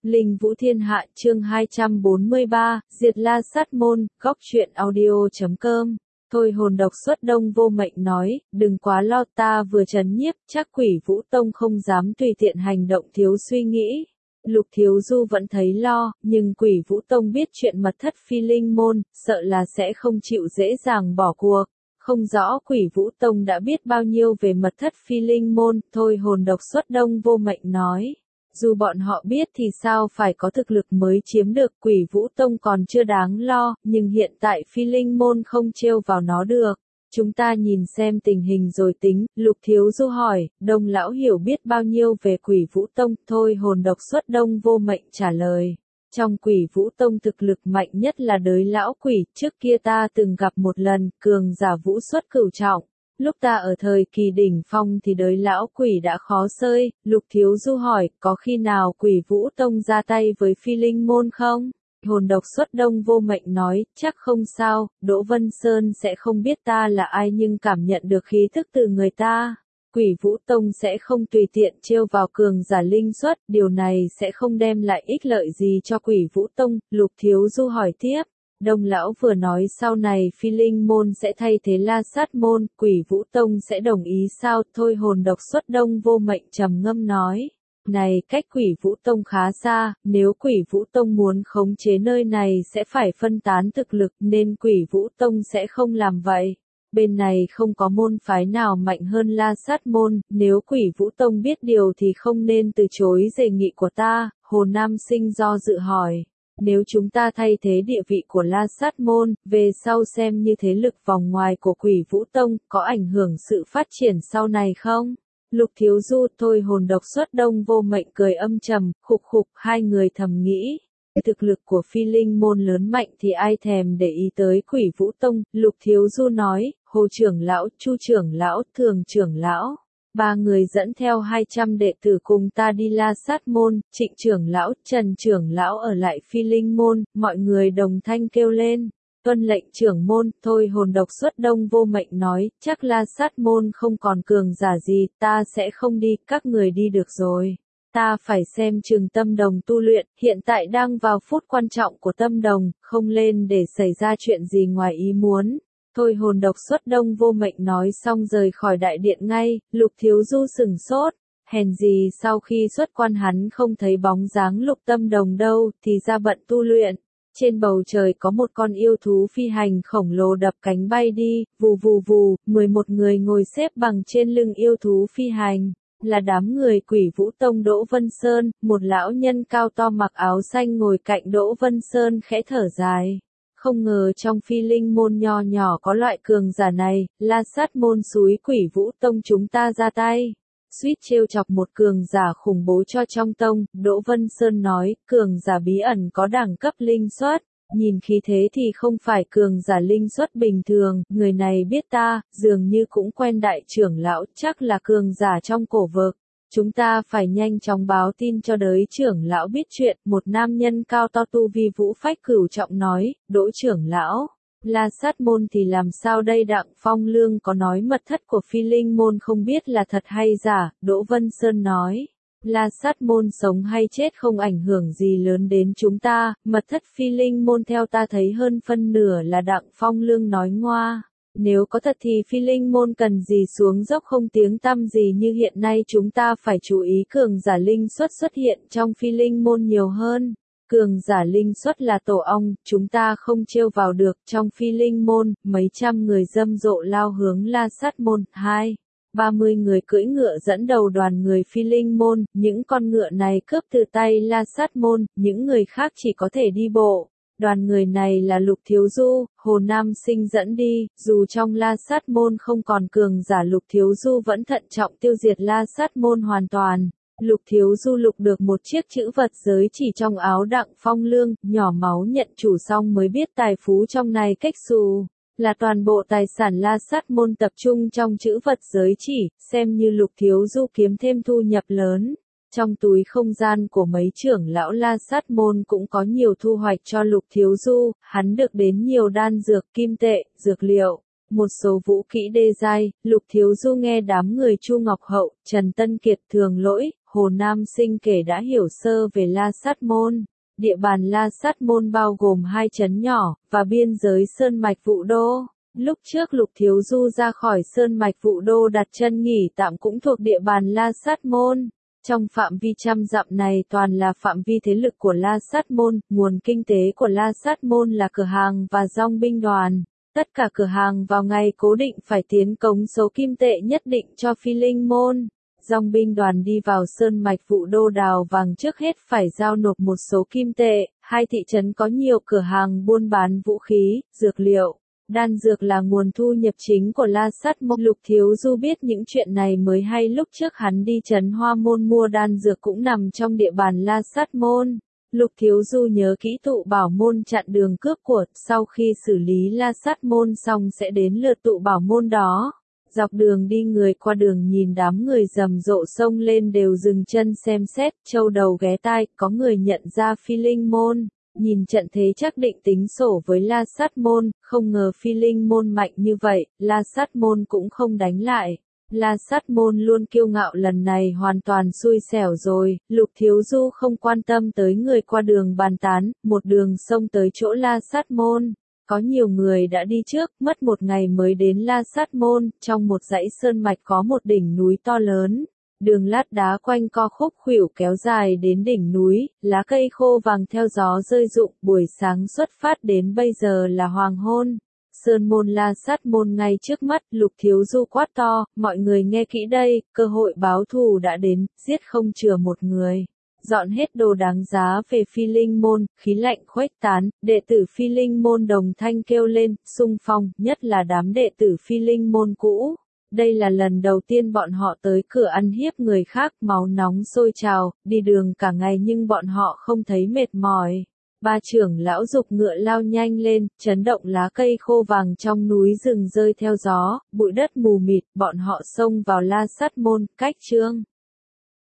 Linh Vũ Thiên Hạ chương 243, Diệt La Sát Môn, góc truyện audio.com. Thôi hồn độc xuất Đông Vô Mệnh nói, đừng quá lo, ta vừa trấn nhiếp, chắc Quỷ Vũ Tông không dám tùy tiện hành động thiếu suy nghĩ. Lục Thiếu Du vẫn thấy lo, nhưng Quỷ Vũ Tông biết chuyện mật thất Phi Linh Môn, sợ là sẽ không chịu dễ dàng bỏ cuộc. Không rõ Quỷ Vũ Tông đã biết bao nhiêu về mật thất Phi Linh Môn, thôi hồn độc xuất Đông Vô Mệnh nói. Dù bọn họ biết thì sao phải có thực lực mới chiếm được, Quỷ Vũ Tông còn chưa đáng lo, nhưng hiện tại Phi Linh Môn không trêu vào nó được. Chúng ta nhìn xem tình hình rồi tính, Lục Thiếu Du hỏi, Đông Lão hiểu biết bao nhiêu về Quỷ Vũ Tông, thôi hồn độc xuất Đông Vô Mệnh trả lời. Trong Quỷ Vũ Tông thực lực mạnh nhất là Đới Lão Quỷ, trước kia ta từng gặp một lần, cường giả vũ xuất cửu trọng. Lúc ta ở thời kỳ đỉnh phong thì Đới Lão Quỷ đã khó xơi, Lục Thiếu Du hỏi, có khi nào Quỷ Vũ Tông ra tay với Phi Linh Môn không? Hồn độc xuất Đông Vô Mệnh nói, chắc không sao, Đỗ Vân Sơn sẽ không biết ta là ai nhưng cảm nhận được khí thức từ người ta. Quỷ Vũ Tông sẽ không tùy tiện trêu vào cường giả linh xuất, điều này sẽ không đem lại ích lợi gì cho Quỷ Vũ Tông, Lục Thiếu Du hỏi tiếp. Đông Lão vừa nói sau này Phi Linh Môn sẽ thay thế La Sát Môn, Quỷ Vũ Tông sẽ đồng ý sao? Thôi hồn độc xuất Đông Vô Mệnh trầm ngâm nói. Này, cách Quỷ Vũ Tông khá xa, nếu Quỷ Vũ Tông muốn khống chế nơi này sẽ phải phân tán thực lực nên Quỷ Vũ Tông sẽ không làm vậy. Bên này không có môn phái nào mạnh hơn La Sát Môn, nếu Quỷ Vũ Tông biết điều thì không nên từ chối đề nghị của ta, Hồ Nam Sinh do dự hỏi. Nếu chúng ta thay thế địa vị của La Sát Môn, về sau xem như thế lực vòng ngoài của Quỷ Vũ Tông, có ảnh hưởng sự phát triển sau này không? Lục Thiếu Du thôi hồn độc xuất Đông Vô Mệnh cười âm trầm, khục khục, hai người thầm nghĩ. Thực lực của Phi Linh Môn lớn mạnh thì ai thèm để ý tới Quỷ Vũ Tông, Lục Thiếu Du nói, Hồ trưởng lão, Chu trưởng lão, Thường trưởng lão. Ba người dẫn theo 200 đệ tử cùng ta đi La Sát Môn, Trịnh trưởng lão, Trần trưởng lão ở lại Phi Linh Môn, mọi người đồng thanh kêu lên. Tuân lệnh trưởng môn, thôi hồn độc xuất Đông Vô Mệnh nói, chắc La Sát Môn không còn cường giả gì, ta sẽ không đi, các người đi được rồi. Ta phải xem chừng Tâm Đồng tu luyện, hiện tại đang vào phút quan trọng của Tâm Đồng, không lên để xảy ra chuyện gì ngoài ý muốn. Thôi hồn độc xuất Đông Vô Mệnh nói xong rời khỏi đại điện ngay, Lục Thiếu Du sửng sốt. Hèn gì sau khi xuất quan hắn không thấy bóng dáng Lục Tâm Đồng đâu, thì ra bận tu luyện. Trên bầu trời có một con yêu thú phi hành khổng lồ đập cánh bay đi, vù vù vù, 11 người ngồi xếp bằng trên lưng yêu thú phi hành. Là đám người Quỷ Vũ Tông Đỗ Vân Sơn, một lão nhân cao to mặc áo xanh ngồi cạnh Đỗ Vân Sơn khẽ thở dài. Không ngờ trong Phi Linh Môn nho nhỏ có loại cường giả này, La Sát Môn xúi Quỷ Vũ Tông chúng ta ra tay. Suýt trêu chọc một cường giả khủng bố cho trong tông, Đỗ Vân Sơn nói, cường giả bí ẩn có đẳng cấp linh xuất. Nhìn khí thế thì không phải cường giả linh xuất bình thường, người này biết ta, dường như cũng quen đại trưởng lão, chắc là cường giả trong cổ vực. Chúng ta phải nhanh chóng báo tin cho Đới trưởng lão biết chuyện, một nam nhân cao to tu vi vũ phách cửu trọng nói, Đỗ trưởng lão, La Sát Môn thì làm sao đây? Đặng Phong Lương có nói mật thất của Phi Linh Môn không biết là thật hay giả, Đỗ Vân Sơn nói. La Sát Môn sống hay chết không ảnh hưởng gì lớn đến chúng ta, mật thất Phi Linh Môn theo ta thấy hơn phân nửa là Đặng Phong Lương nói ngoa. Nếu có thật thì Phi Linh Môn cần gì xuống dốc không tiếng tăm gì như hiện nay, chúng ta phải chú ý cường giả linh xuất hiện trong Phi Linh Môn nhiều hơn. Cường giả linh xuất là tổ ong, chúng ta không trêu vào được. Trong Phi Linh Môn, mấy trăm người rầm rộ lao hướng La Sát Môn. 30 người cưỡi ngựa dẫn đầu đoàn người Phi Linh Môn, những con ngựa này cướp từ tay La Sát Môn, những người khác chỉ có thể đi bộ. Đoàn người này là Lục Thiếu Du, Hồ Nam Sinh dẫn đi, dù trong La Sát Môn không còn cường giả, Lục Thiếu Du vẫn thận trọng tiêu diệt La Sát Môn hoàn toàn. Lục Thiếu Du lục được một chiếc chữ vật giới chỉ trong áo Đặng Phong Lương, nhỏ máu nhận chủ xong mới biết tài phú trong này cách xù. Là toàn bộ tài sản La Sát Môn tập trung trong chữ vật giới chỉ, xem như Lục Thiếu Du kiếm thêm thu nhập lớn. Trong túi không gian của mấy trưởng lão La Sát Môn cũng có nhiều thu hoạch cho Lục Thiếu Du, hắn được đến nhiều đan dược, kim tệ, dược liệu, một số vũ kỹ đê giai. Lục Thiếu Du nghe đám người Chu Ngọc Hậu, Trần Tân Kiệt, Thường Lỗi, Hồ Nam Sinh kể đã hiểu sơ về La Sát Môn. Địa bàn La Sát Môn bao gồm 2 trấn nhỏ, và biên giới Sơn Mạch Vũ Đô. Lúc trước Lục Thiếu Du ra khỏi Sơn Mạch Vũ Đô đặt chân nghỉ tạm cũng thuộc địa bàn La Sát Môn. Trong phạm vi trăm dặm này toàn là phạm vi thế lực của La Sát Môn, nguồn kinh tế của La Sát Môn là cửa hàng và dòng binh đoàn. Tất cả cửa hàng vào ngày cố định phải tiến cống số kim tệ nhất định cho Phi Linh Môn. Dòng binh đoàn đi vào Sơn Mạch Vũ Đô đào vàng trước hết phải giao nộp một số kim tệ. 2 thị trấn có nhiều cửa hàng buôn bán vũ khí, dược liệu. Đan dược là nguồn thu nhập chính của La Sát Môn. Lục Thiếu Du biết những chuyện này mới hay lúc trước hắn đi trấn Hoa Môn mua đan dược cũng nằm trong địa bàn La Sát Môn. Lục Thiếu Du nhớ kỹ Tụ Bảo Môn chặn đường cướp của, sau khi xử lý La Sát Môn xong sẽ đến lượt Tụ Bảo Môn đó. Dọc đường đi người qua đường nhìn đám người rầm rộ xông lên đều dừng chân xem xét, châu đầu ghé tai, có người nhận ra Phi Linh Môn. Nhìn trận thế chắc định tính sổ với La Sát Môn, không ngờ Phi Linh Môn mạnh như vậy, La Sát Môn cũng không đánh lại. La Sát Môn luôn kiêu ngạo lần này hoàn toàn xui xẻo rồi, Lục Thiếu Du không quan tâm tới người qua đường bàn tán, một đường xông tới chỗ La Sát Môn. Có nhiều người đã đi trước, mất 1 ngày mới đến La Sát Môn, trong một dãy sơn mạch có một đỉnh núi to lớn. Đường lát đá quanh co khúc khuỷu kéo dài đến đỉnh núi, lá cây khô vàng theo gió rơi rụng, buổi sáng xuất phát đến bây giờ là hoàng hôn. Sơn môn La Sát Môn ngay trước mắt, Lục Thiếu Du quát to, mọi người nghe kỹ đây, cơ hội báo thù đã đến, giết không chừa một người. Dọn hết đồ đáng giá về Phi Linh Môn, khí lạnh khuếch tán, đệ tử Phi Linh Môn đồng thanh kêu lên, xung phong, nhất là đám đệ tử Phi Linh Môn cũ. Đây là lần đầu tiên bọn họ tới cửa ăn hiếp người khác, máu nóng sôi trào, đi đường cả ngày nhưng bọn họ không thấy mệt mỏi. 3 trưởng lão giục ngựa lao nhanh lên, chấn động lá cây khô vàng trong núi rừng rơi theo gió, bụi đất mù mịt, bọn họ xông vào La Sát Môn, cách chương